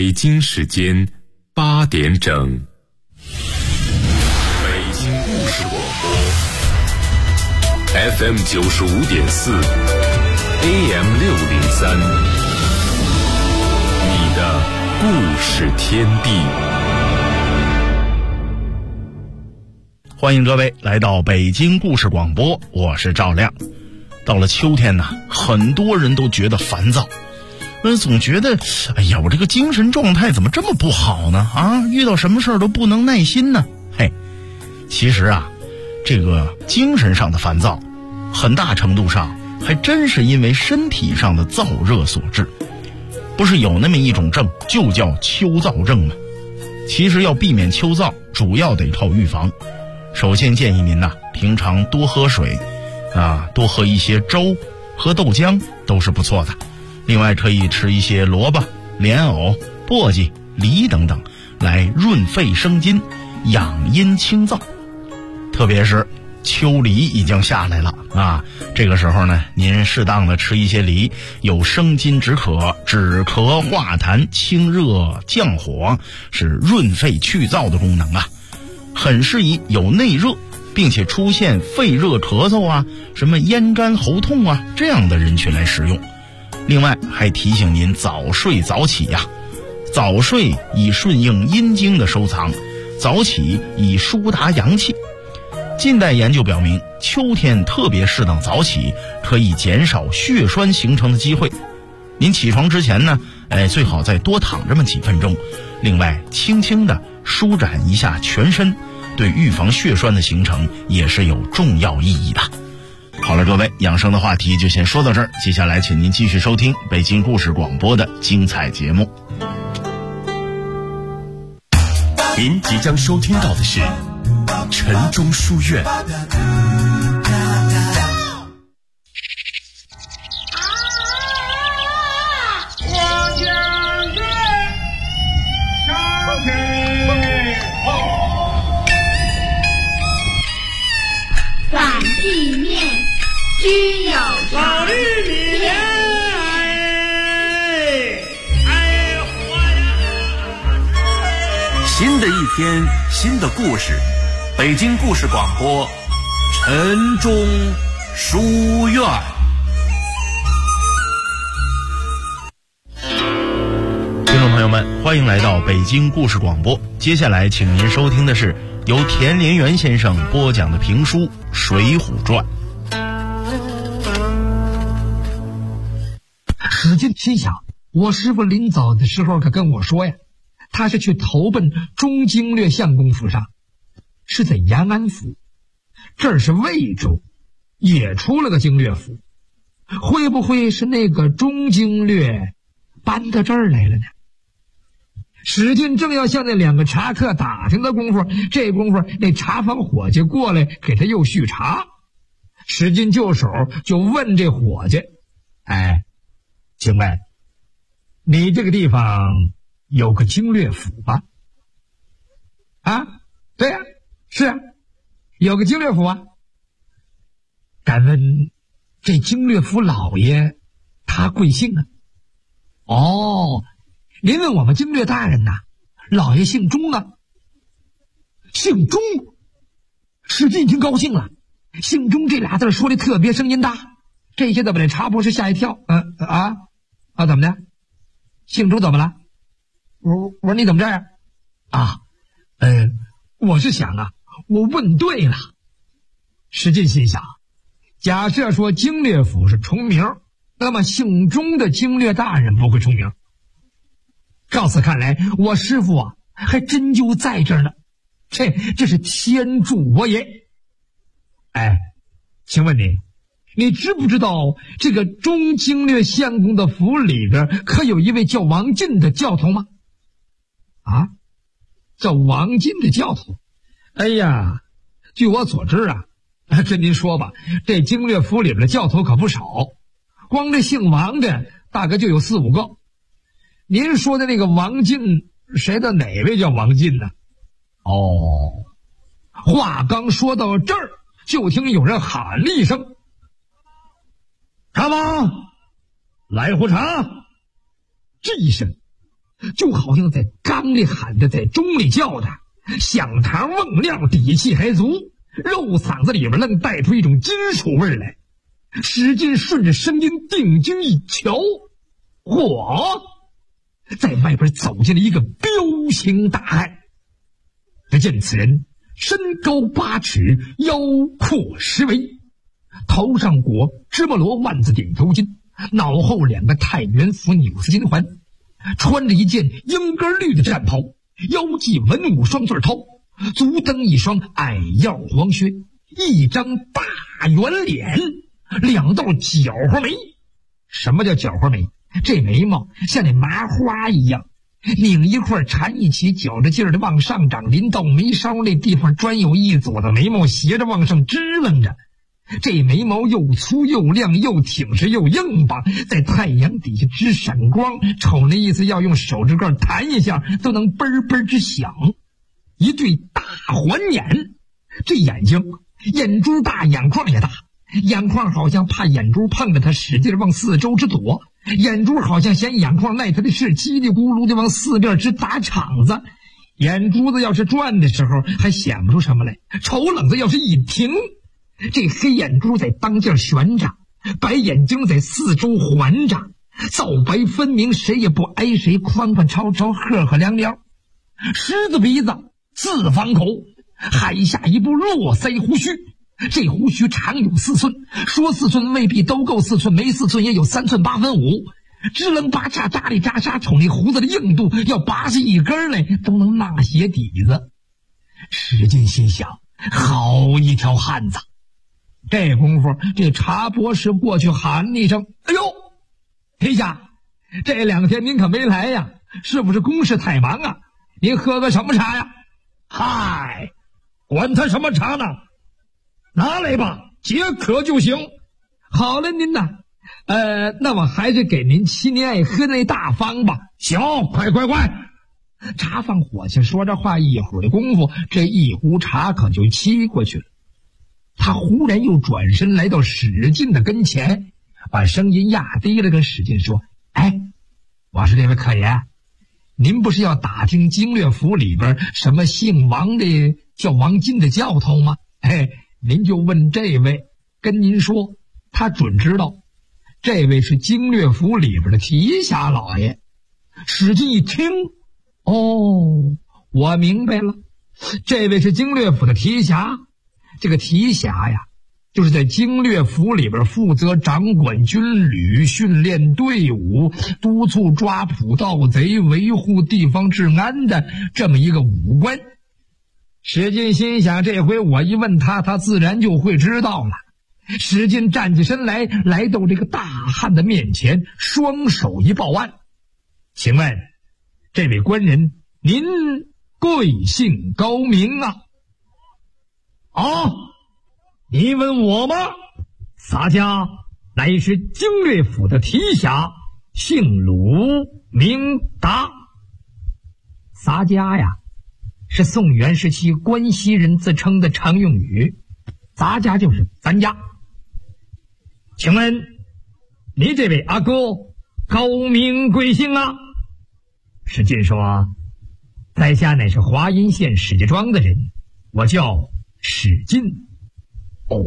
北京时间8点整。北京故事广播 FM 95.4 AM 603，你的故事天地。 欢迎各位来到北京故事广播，我是赵亮。到了秋天呢，很多人都觉得烦躁，总觉得哎呀，我这个精神状态怎么这么不好呢？遇到什么事儿都不能耐心呢？其实这个精神上的烦躁很大程度上还真是因为身体上的燥热所致。不是有那么一种症就叫秋燥症吗？其实要避免秋燥，主要得靠预防。首先建议您平常多喝水多喝一些粥，喝豆浆都是不错的。另外可以吃一些萝卜、莲藕、簸箕、梨等等，来润肺生津，养阴清燥。特别是秋梨已经下来了这个时候呢，您适当的吃一些梨，有生津止渴、止咳化痰、清热降火，是润肺去燥的功能很适宜有内热并且出现肺热咳嗽什么咽干喉痛这样的人群来食用。另外还提醒您早睡早起早睡以顺应阴经的收藏，早起以疏达阳气。近代研究表明，秋天特别适当早起，可以减少血栓形成的机会。您起床之前呢，最好再多躺这么几分钟。另外轻轻地舒展一下全身，对预防血栓的形成也是有重要意义的。好了，各位，养生的话题就先说到这儿，接下来请您继续收听北京故事广播的精彩节目。 您即将收听到的是晨钟书院。 反地面均有法律里面新的一天，新的故事，北京故事广播晨钟书院。 听众朋友们，欢迎来到北京故事广播。接下来请您收听的是由田连元先生播讲的评书《水浒传》。 史进心想，我师父临走的时候可跟我说呀，他是去投奔中经略相公府上，是在延安府，这儿是魏州，也出了个经略府，会不会是那个中经略搬到这儿来了呢？史进正要向那两个茶客打听的功夫，这功夫那茶房伙计过来给他又续茶。史进就手就问这伙计，请问你这个地方有个经略府吧？对呀，是有个经略府敢问这经略府老爷他贵姓您问我们经略大人老爷姓钟姓钟？史进已经高兴了，姓钟这俩字说的特别声音大，这些子把那茶博士吓一跳。怎么的？姓钟怎么了？我说你怎么这样我是想我问对了。史进心想，假设说经略府是重名，那么姓钟的经略大人不会重名。照此看来，我师父还真就在这儿呢，这是天助我也。请问你知不知道这个中经略相公的府里边可有一位叫王进的教头吗？叫王进的教头？据我所知跟您说吧，这经略府里边的教头可不少，光这姓王的大概就有4-5个。您说的那个王进，谁的哪位叫王进呢？话刚说到这儿，就听有人喊了一声：“茶王，来壶茶！”这一声， 就好像在缸里喊的，在钟里叫的，响堂瓮亮，底气还足，肉嗓子里边愣带出一种金属味来。使劲顺着声音定睛一瞧，嚯，在外边走进了一个彪形大汉。只见此人身高8尺，腰阔10围，头上裹芝麻罗万字顶头巾，脑后2个太原府纽丝金环，穿着一件鹰格绿的战袍，腰系文武双穗绦，足蹬一双矮腰黄靴，一张大圆脸，2道角花眉。什么叫角花眉？这眉毛像那麻花一样，拧一块缠一起，绞着劲儿的往上长，临到眉梢那地方专有一撮的眉毛斜着往上支棱着。这眉毛又粗又亮，又挺实又硬邦，在太阳底下直闪光，瞅那意思要用手指盖弹一下都能嘣嘣直响。一对大环眼，这眼睛眼珠大，眼眶也大，眼眶好像怕眼珠碰着它使劲往四周直躲，眼珠好像嫌眼眶赖他的事，叽里咕噜的往四边直打场子。眼珠子要是转的时候还显不出什么来，瞅冷子要是一停，这黑眼珠在当间悬着，白眼睛在四周环着，皂白分明，谁也不挨谁，宽宽超超，赫赫亮亮。狮子鼻子，四方口，海下一部络腮胡须，这胡须长有4寸，说4寸未必都够4寸，没4寸也有3寸8分5，支棱八叉，扎里扎沙，瞅那胡子的硬度，要拔下一根来都能纳鞋底子。史进心想，好一条汉子。这功夫，这查博士过去喊了一声：“哎呦，陛下，这2天您可没来呀？是不是公事太忙啊？您喝个什么茶呀？”“嗨，管他什么茶呢，拿来吧，解渴就行。”“好了，您呐，那我还是给您沏您爱喝那大方吧。”“行，快！”茶放火气，说着话，一会儿的功夫，这一壶茶可就沏过去了。他忽然又转身来到史进的跟前，把声音压低了，跟史进说：“哎，我说这位客爷，您不是要打听经略府里边什么姓王的叫王进的教头吗？您就问这位，跟您说，他准知道。这位是经略府里边的提辖老爷。”史进一听，哦，我明白了，这位是经略府的提辖。这个提辖呀，就是在经略府里边负责掌管军旅、训练队伍、督促抓捕盗贼、维护地方治安的这么一个武官。史进心想，这回我一问他，他自然就会知道了。史进站起身来，来到这个大汉的面前，双手一抱腕：“请问这位官人，您贵姓高名啊？”“啊，你问我吗？洒家乃是经略府的提辖，姓鲁名达。”洒家呀，是宋元时期关西人自称的常用语，咱家就是咱家。“请问你这位阿哥高名贵姓啊？”史进说：“在下乃是华阴县史家庄的人，我叫史进。”“哦，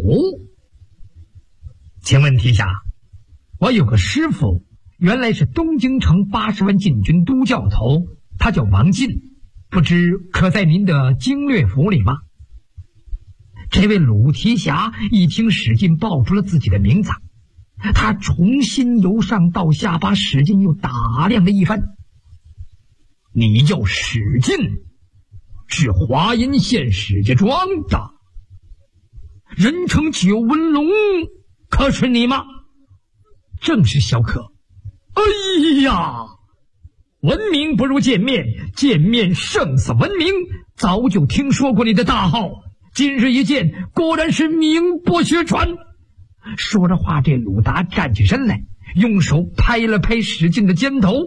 请问提辖，我有个师傅，原来是东京城80万禁军都教头，他叫王进，不知可在您的经略府里吗？”这位鲁提辖一听史进报出了自己的名字，他重新由上到下把史进又打量了一番。“你叫史进，是华阴县史家庄的，人称九纹龙，可是你吗？”“正是小可。”“哎呀，闻名不如见面，见面胜似闻名，早就听说过你的大号，今日一见，果然是名不虚传。”说着话，这鲁达站起身来，用手拍了拍史进的肩头：“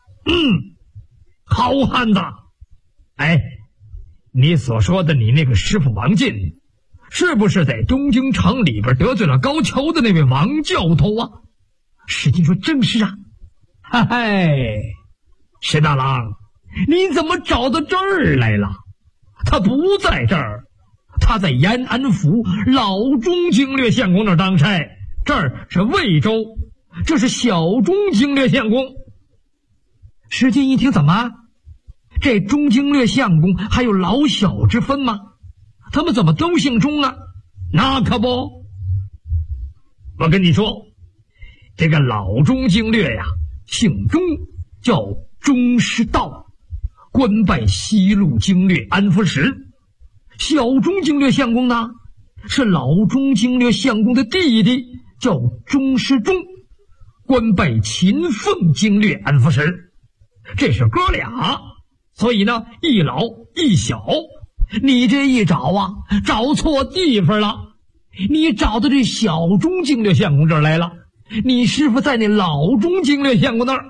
好汉子！哎，你所说的你那个师傅王进，是不是在东京城里边得罪了高俅的那位王教头啊？”史进说：“正是啊。”“嗨， 石大郎，你怎么找到这儿来了？他不在这儿，他在延安府老中经略相公那儿当差，这儿是魏州，这是小中经略相公。石进一听，怎么？这中经略相公还有老小之分吗？他们怎么都姓钟啊？那可不，我跟你说，这个老中经略呀，姓钟，叫钟师道，官拜西路经略安抚使。小中经略相公呢，是老中经略相公的弟弟，叫钟师忠，官拜秦凤经略安抚使。这是哥俩，所以呢，一老一小。你这一找啊，找错地方了。你找到这小中经略相公这儿来了，你师傅在那老中经略相公那儿。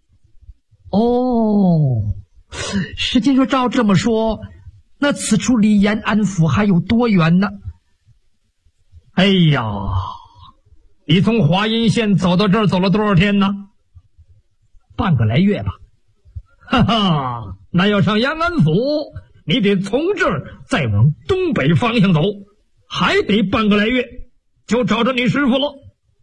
哦，石进说，照这么说，那此处离延安府还有多远呢？哎呀，你从华阴县走到这儿走了多少天呢？半个来月吧。哈哈，那要上延安府，你得从这儿再往东北方向走，还得半个来月，就找着你师傅了。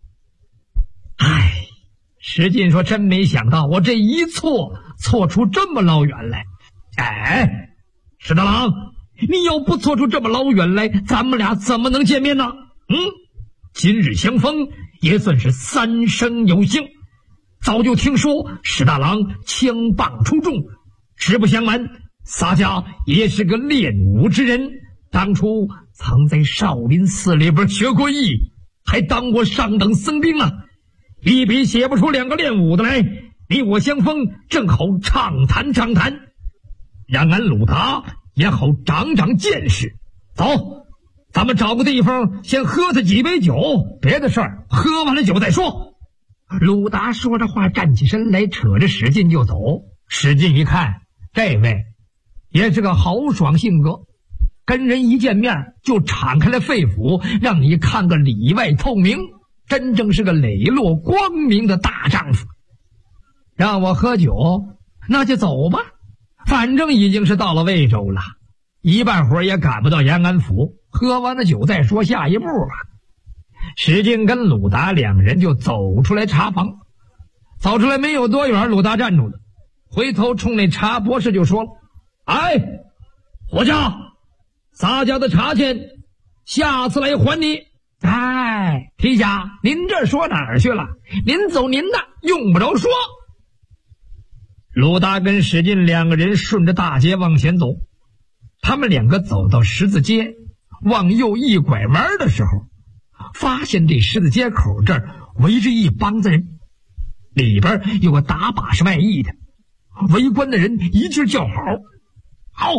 唉，石进说，真没想到我这一错出这么老远来。哎，石大郎，你要不错出这么老远来，咱们俩怎么能见面呢？今日相逢也算是三生有幸。早就听说石大郎枪棒出众，实不相瞒，洒家也是个练武之人，当初曾在少林寺里边学过艺，还当过上等僧兵啊。一笔写不出两个练武的来，你我相逢，正好畅谈畅谈，让俺鲁达也好长长见识。走，咱们找个地方先喝他几杯酒，别的事儿喝完了酒再说。鲁达说着话，站起身来，扯着史进就走。史进一看，这位也是个豪爽性格，跟人一见面就敞开了肺腑，让你看个里外透明，真正是个磊落光明的大丈夫。让我喝酒，那就走吧，反正已经是到了魏州了，一半会儿也赶不到延安府，喝完了酒再说下一步吧。史进跟鲁达两人就走出来茶房，走出来没有多远，鲁达站住了，回头冲那茶博士就说了：“哎，伙家，洒家的茶钱下次来还你。”哎，皮家，您这说哪儿去了？您走您的，用不着说。鲁达跟史进两个人顺着大街往前走，他们两个走到十字街，往右一拐弯的时候，发现这十字街口这儿围着一帮子人，里边有个打把式卖艺的，围观的人一劲叫好，好，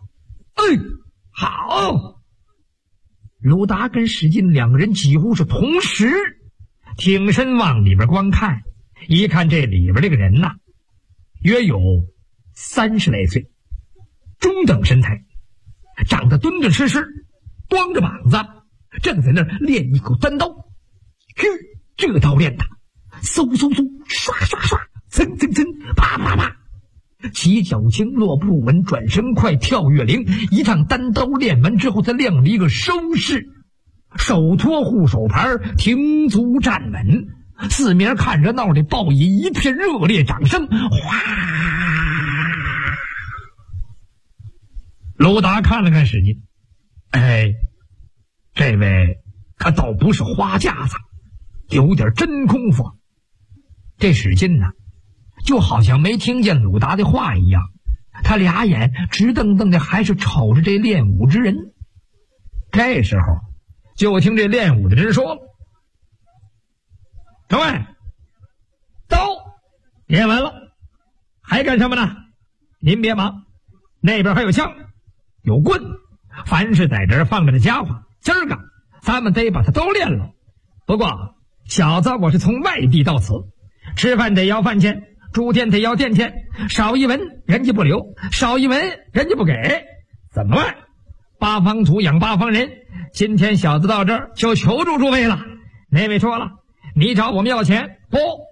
好。鲁达跟史进两个人几乎是同时挺身往里边观看，一看这里边这个人呐，约有30来岁，中等身材，长得敦敦实实，光着膀子，正在那儿练一口单刀。这刀练的嗖嗖嗖，刷刷刷，蹭蹭蹭，啪啪啪，起脚轻，落步稳，转身快，跳跃灵。一趟单刀练完之后，他亮了一个收势，手托护手牌，停足站稳。四面看热闹的报以一片热烈掌声。哗！鲁达看了看史进，哎，这位可倒不是花架子，有点真功夫。这史进呢，就好像没听见鲁达的话一样，他俩眼直瞪瞪的，还是瞅着这练武之人。这时候，就听这练武的人说了：“各位，刀练完了，还干什么呢？您别忙，那边还有枪，有棍，凡是在这儿放着的家伙，今儿个咱们得把它都练了。不过小子我是从外地到此，吃饭得要饭钱，住店得要店钱，少一文人家不留，少一文人家不给，怎么办？八方土养八方人，今天小子到这儿就求助诸位了。那位说了，你找我们要钱不？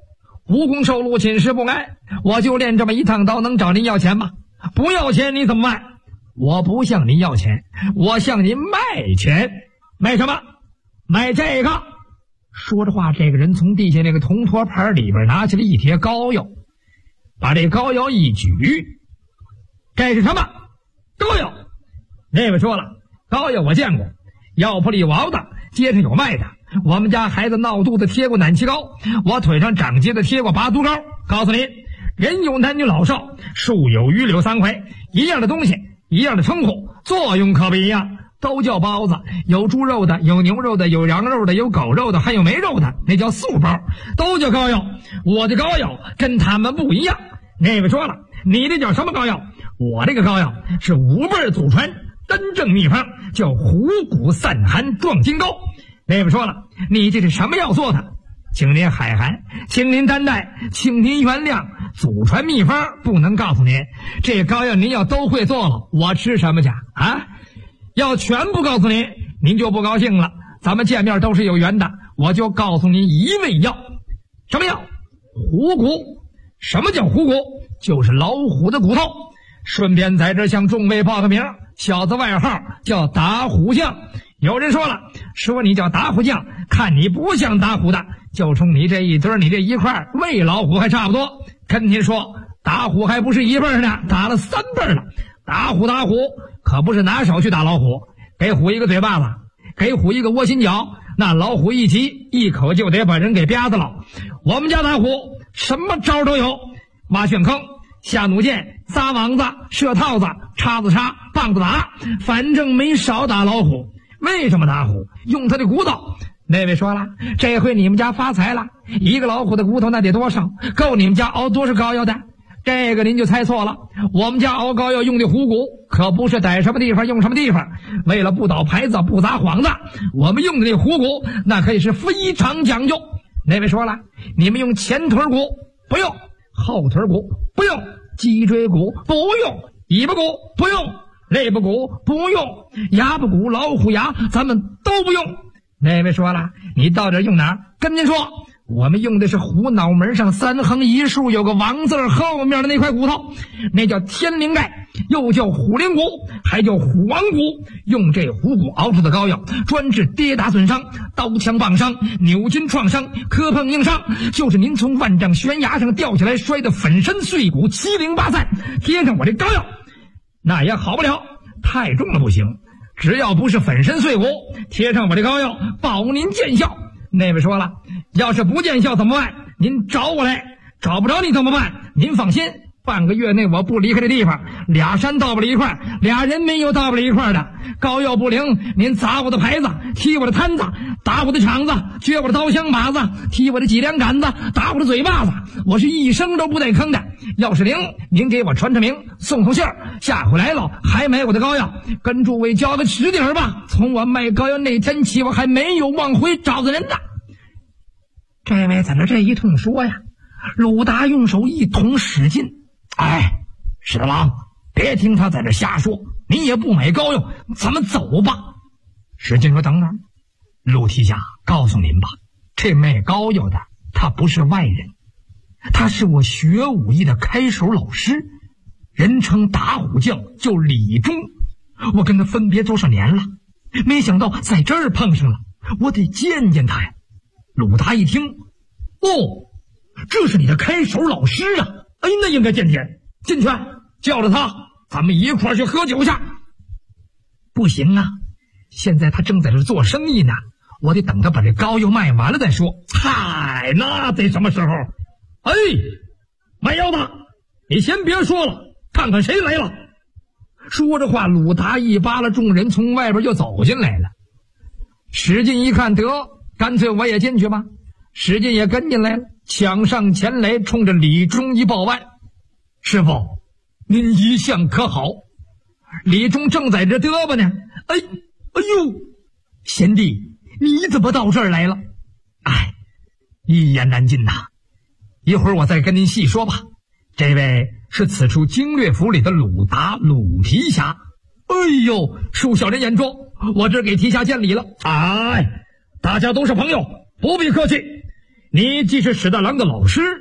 无功受禄，寝食不安，我就练这么一趟刀，能找您要钱吗？不要钱你怎么卖？我不向您要钱，我向您卖钱。卖什么？卖这个。说着话，这个人从地下那个铜托盘里边拿起了一帖膏药，把这膏药一举，这是什么？膏药。那位说了，膏药我见过，药铺里有熬的，街上有卖的。我们家孩子闹肚子贴过暖气膏，我腿上长疖子贴过拔毒膏。告诉您，人有男女老少，树有榆柳三槐，一样的东西，一样的称呼，作用可不一样。都叫包子，有猪肉的，有牛肉的，有羊肉的，有狗肉的，还有没肉的，那叫素包。都叫膏药，我的膏药跟他们不一样。那位说了，你这叫什么膏药？我这个膏药是5辈祖传真正秘方，叫虎骨散寒壮筋膏。那位说了，你这是什么药做的？请您海涵，请您担待，请您原谅，祖传秘方不能告诉您。这膏药您要都会做了，我吃什么去啊？要全不告诉您，您就不高兴了。咱们见面都是有缘的，我就告诉您一味药。什么药？虎骨。什么叫虎骨？就是老虎的骨头。顺便在这向众位报个名，小子外号叫打虎将。有人说了，说你叫打虎将，看你不像打虎的，就冲你这一堆，你这一块喂老虎还差不多。跟您说，打虎还不是一辈呢，打了3辈了。打虎可不是拿手去打老虎，给虎一个嘴巴子，给虎一个窝心脚，那老虎一急，一口就得把人给吧子了。我们家打虎什么招都有，挖陷坑、下弩箭、撒网子、射套子、叉子插、棒子打，反正没少打老虎。为什么打虎？用他的骨头。那位说了，这回你们家发财了，一个老虎的骨头那得多少？够你们家熬多少膏药的？这个您就猜错了，我们家熬膏药用的虎骨可不是逮什么地方用什么地方，为了不倒牌子不砸幌子，我们用的这虎骨那可以是非常讲究。那位说了，你们用前腿骨不用，后腿骨不用，脊椎骨不用，尾巴骨不用，肋部骨不用，牙部骨老虎牙咱们都不用。那位说了，你到底用哪儿？跟您说，我们用的是虎脑门上3横1竖有个王字后面的那块骨头，那叫天灵盖，又叫虎灵骨，还叫虎王骨。用这虎骨熬出的膏药，专治跌打损伤、刀枪棒伤、扭筋创伤、磕碰硬伤，就是您从万丈悬崖上掉下来摔得粉身碎骨、七零八散，贴上我这膏药那也好不了，太重了不行。只要不是粉身碎骨，贴上我这膏药保您见效。那位说了，要是不见效怎么办？您找我来，找不着你怎么办？您放心，半个月内我不离开这地方，2山到不了一块，2人没有到不了一块的。膏药不灵，您砸我的牌子，踢我的摊子，打我的场子，撅我的刀枪把子，踢我的脊梁杆子，打我的嘴巴子，我是一声都不带吭的。要是灵，您给我传传名，送信儿，下回来了还买我的膏药，跟诸位交个实底儿吧。从我卖膏药那天起，我还没有往回找的人呢。这位在那这一通说呀，鲁达用手一捅使劲，石大郎，别听他在这瞎说，你也不买膏药，咱们走吧。使劲说，等等，陆提辖，告诉您吧，这卖膏药的他不是外人，他是我学武艺的开手老师，人称打虎将，叫李忠。我跟他分别多少年了，没想到在这儿碰上了，我得见见他呀。鲁达一听，这是你的开手老师啊，那应该见见。进去叫着他，咱们一块儿去喝酒去。不行啊，现在他正在这做生意呢，我得等他把这膏药卖完了再说。嗨，那得什么时候？卖药的，你先别说了，看看谁来了。说着话，鲁达一扒拉众人从外边就走进来了。史进一看，得，干脆我也进去吧。史进也跟进来了，抢上前来，冲着李忠一报案：师傅，您一向可好？李忠正在这嘚吧呢。哎呦，贤弟，你怎么到这儿来了？一言难尽呐，一会儿我再跟您细说吧。这位是此处经略府里的鲁达，鲁提辖。恕小人言重，我这给提辖见礼了。大家都是朋友，不必客气。你既是史大郎的老师，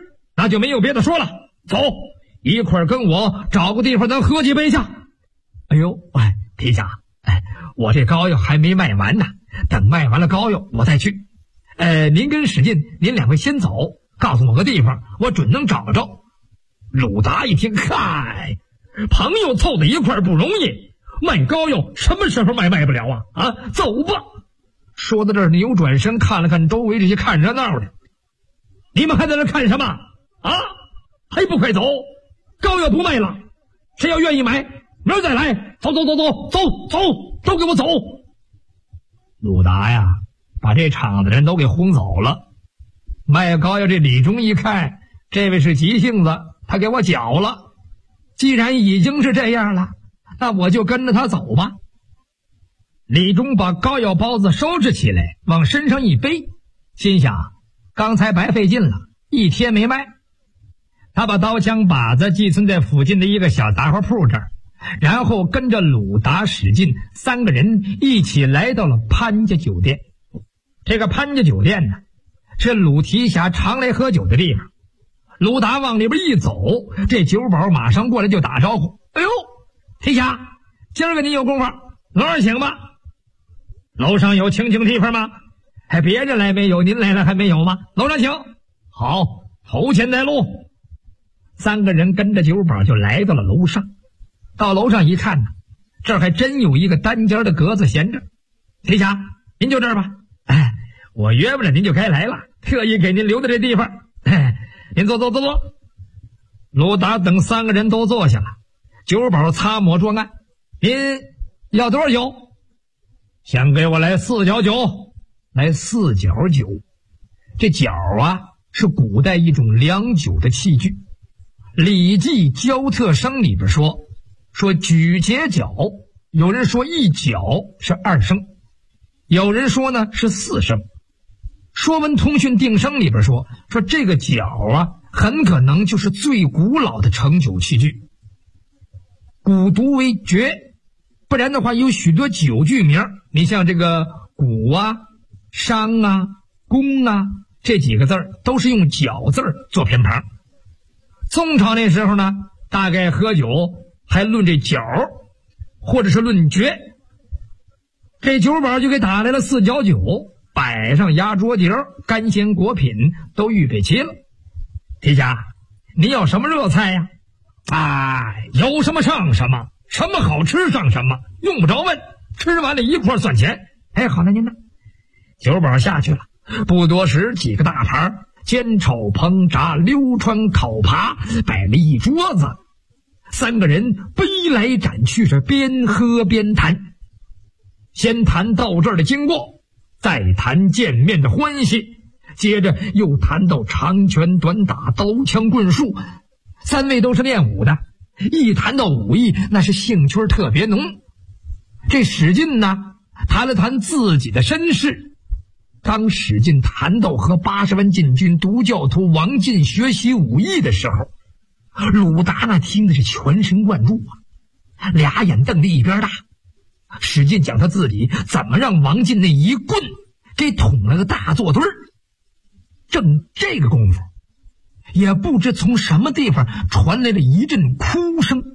那就没有别的说了，走，一块儿跟我找个地方咱喝几杯去。哎呦，提辖，我这膏药还没卖完呢，等卖完了膏药我再去。您跟史进，您两位先走，告诉我个地方，我准能找着。鲁达一听，嗨，朋友凑在一块儿不容易，卖膏药什么时候卖不了啊？走吧。说到这儿，扭转身看了看周围这些看热闹的，你们还在那看什么啊？还不快走！膏药不卖了，谁要愿意买，明儿再来。走，都给我走！鲁达呀，把这场子人都给轰走了。卖膏药这李忠一看，这位是急性子，他给我搅了。既然已经是这样了，那我就跟着他走吧。李忠把膏药包子收拾起来，往身上一背，心想刚才白费劲了，一天没卖。他把刀枪把子寄存在附近的一个小杂货铺这儿，然后跟着鲁达、史进三个人一起来到了潘家酒店。这个潘家酒店呢，是鲁提辖常来喝酒的地方。鲁达往里边一走，这酒保马上过来就打招呼：哎呦，提辖，今儿个你有功夫，楼上请吧。楼上有请地方吗？别人来没有，您来了还没有吗？楼上请。好，头前带路。三个人跟着酒保就来到了楼上。到楼上一看呢，这儿还真有一个单间的格子闲着。提辖，您就这儿吧。我约不着您就该来了，特意给您留的这地方。您坐。鲁达等三个人都坐下了，酒保擦抹桌案。您要多少酒？先给我来4角酒。来4角酒。这角啊，是古代一种量酒的器具。礼记交特生里边说举节角，有人说1角是2升，有人说呢是4升。说文通讯定声里边说这个角啊，很可能就是最古老的盛酒器具。古读为爵，不然的话有许多酒具名，你像这个古啊、商啊、公啊，这几个字都是用角字做偏旁。宋朝那时候呢，大概喝酒还论这角，或者是论爵。这酒保就给打来了4角酒，摆上压桌碟，干鲜果品都预备齐了。提辖，你要什么热菜呀？有什么上什么，什么好吃上什么，用不着问，吃完了一块算钱。好了，您呢？酒保下去了，不多时，几个大盘煎炒烹炸溜川烤扒摆了一桌子，三个人杯来盏去，是边喝边谈。先谈到这儿的经过，再谈见面的欢喜，接着又谈到长拳短打、刀枪棍术。三位都是练武的，一谈到武艺，那是兴趣特别浓。这史进呢，谈了谈自己的身世。当史进谈到和80万禁军独教头王进学习武艺的时候，鲁达那听的是全神贯注啊，俩眼瞪得一边大。史进讲他自己怎么让王进那一棍给捅了个大坐墩儿。正这个功夫，也不知从什么地方传来了一阵哭声。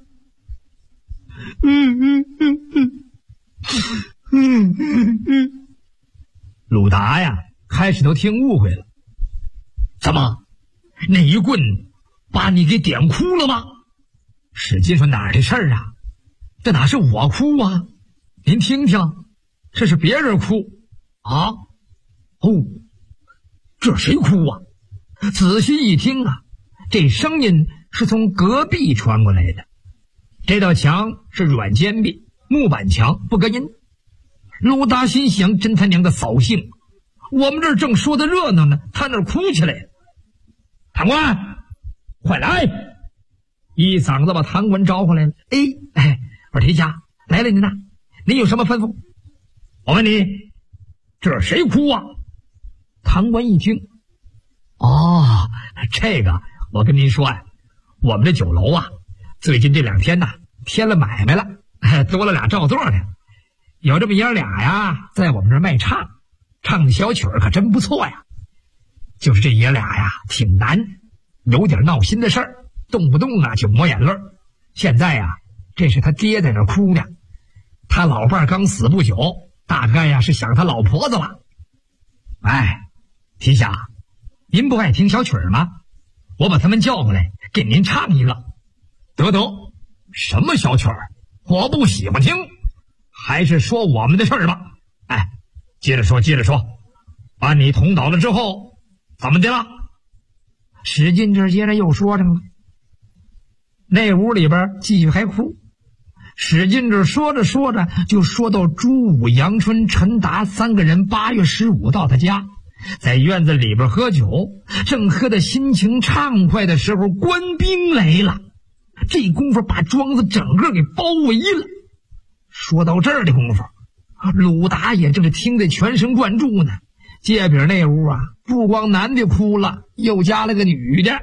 鲁达呀，开始都听误会了。怎么，那一棍把你给点哭了吗？史进说：哪儿的事儿啊？这哪是我哭啊？您听听，这是别人哭啊！这谁哭啊？仔细一听啊，这声音是从隔壁传过来的。这道墙是软坚壁，木板墙，不隔音。鲁达心想，真他娘的扫兴，我们这儿正说的热闹呢，他那儿哭起来了。堂官，快来！一嗓子把堂官招回来了。我说提辖，来了您呐，您有什么吩咐？我问你，这是谁哭啊？堂官一听，这个我跟您说呀，我们这酒楼啊，最近这2天呐，添了买卖了，多了俩照座的。有这么爷俩呀，在我们这儿卖唱的小曲儿可真不错呀。就是这爷俩呀，挺难， 有点闹心的事儿，动不动就抹眼泪。现在这是他爹在那哭呢。他老伴儿刚死不久，大概是想他老婆子了。哎，提辖，您不爱听小曲儿吗？我把他们叫过来给您唱一个。得，什么小曲儿？我不喜欢听，还是说我们的事儿吧。哎，接着说。把你捅倒了之后怎么的了？史进这接着又说上了。那屋里边继续还哭。史进这说着就说到朱武、杨春、陈达3个人8月15到他家，在院子里边喝酒，正喝得心情畅快的时候，官兵来了。这功夫把庄子整个给包围了。说到这儿的功夫，鲁达也正是听得全神贯注呢。街边那屋不光男的哭了，又加了个女的。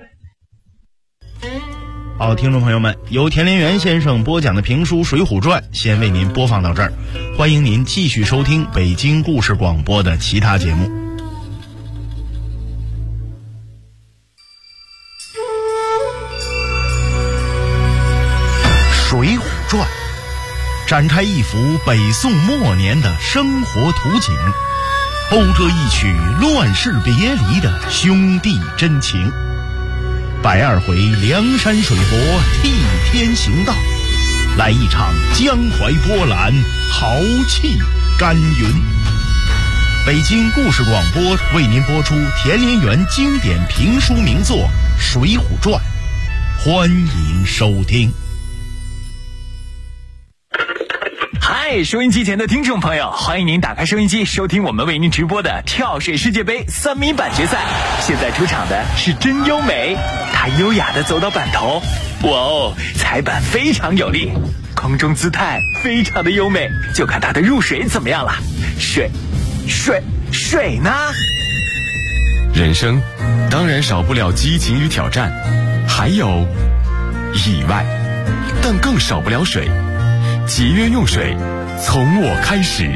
好，听众朋友们，由田连元先生播讲的评书《水浒传》先为您播放到这儿，欢迎您继续收听北京故事广播的其他节目。《水浒传》展开一幅北宋末年的生活图景，勾勒一曲乱世别离的兄弟真情。120回梁山水泊替天行道，来一场江淮波澜豪气干云。北京故事广播为您播出田连元经典评书名作《水浒传》，欢迎收听。 嗨，收音机前的听众朋友，欢迎您打开收音机收听我们为您直播的跳水世界杯3米板决赛。现在出场的是真优美，她优雅地走到板头，哇哦，踩板非常有力，空中姿态非常的优美，就看她的入水怎么样了。水呢？ 人生当然少不了激情与挑战，还有意外，但更少不了水。节约用水，从我开始。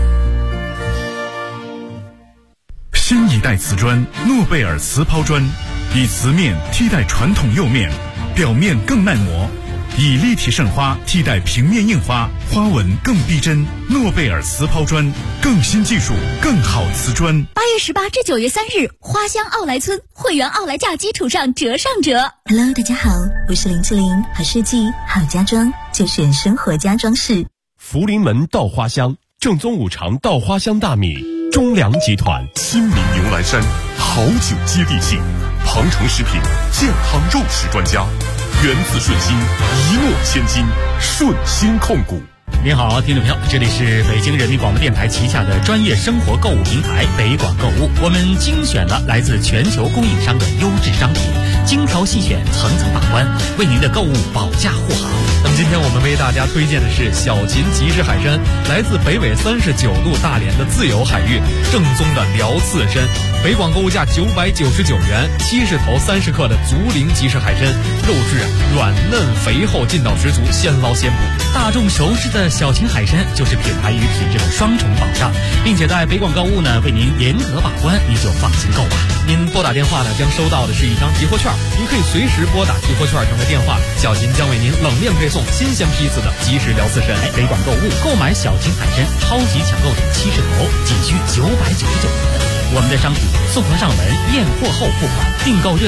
新一代瓷砖诺贝尔瓷抛砖，以瓷面替代传统釉面，表面更耐磨，以立体渗花替代平面印花，花纹更逼真。诺贝尔瓷抛砖，更新技术，更好瓷砖。 8月18至9月3日，花乡奥莱村会员奥莱价基础上折上折。 Hello， 大家好，我是林志玲，好设计好家装就选生活家装饰。 福临门稻花香，正宗5常稻花香大米，中粮集团。新民牛栏山，好酒接地气。庞城食品健康肉食专家，源自顺心，一诺千金，顺心控股。 您好，听众朋友，这里是北京人民广播电台旗下的专业生活购物平台北广购物。我们精选了来自全球供应商的优质商品，精挑细选，层层把关，为您的购物保驾护航。 那么今天我们为大家推荐的是小秦集市海参，来自北纬39度大连的自由海域，正宗的辽刺参。北广购物价999元，70头30克的竹林集市海参，肉质软嫩肥厚，劲道十足，现捞现捕。 大众熟知的小秦海参就是品牌与品质的双重保障，并且在北广购物呢为您严格把关，你就放心购吧。 您拨打电话呢将收到的是一张集货券，您可以随时拨打集货券上的电话，小秦将为您冷链配送新鲜批次的即时辽刺参。 北广购物购买小秦海参超级抢购礼70头，仅需999元。我们的商品送货上门，验货后付款，订购热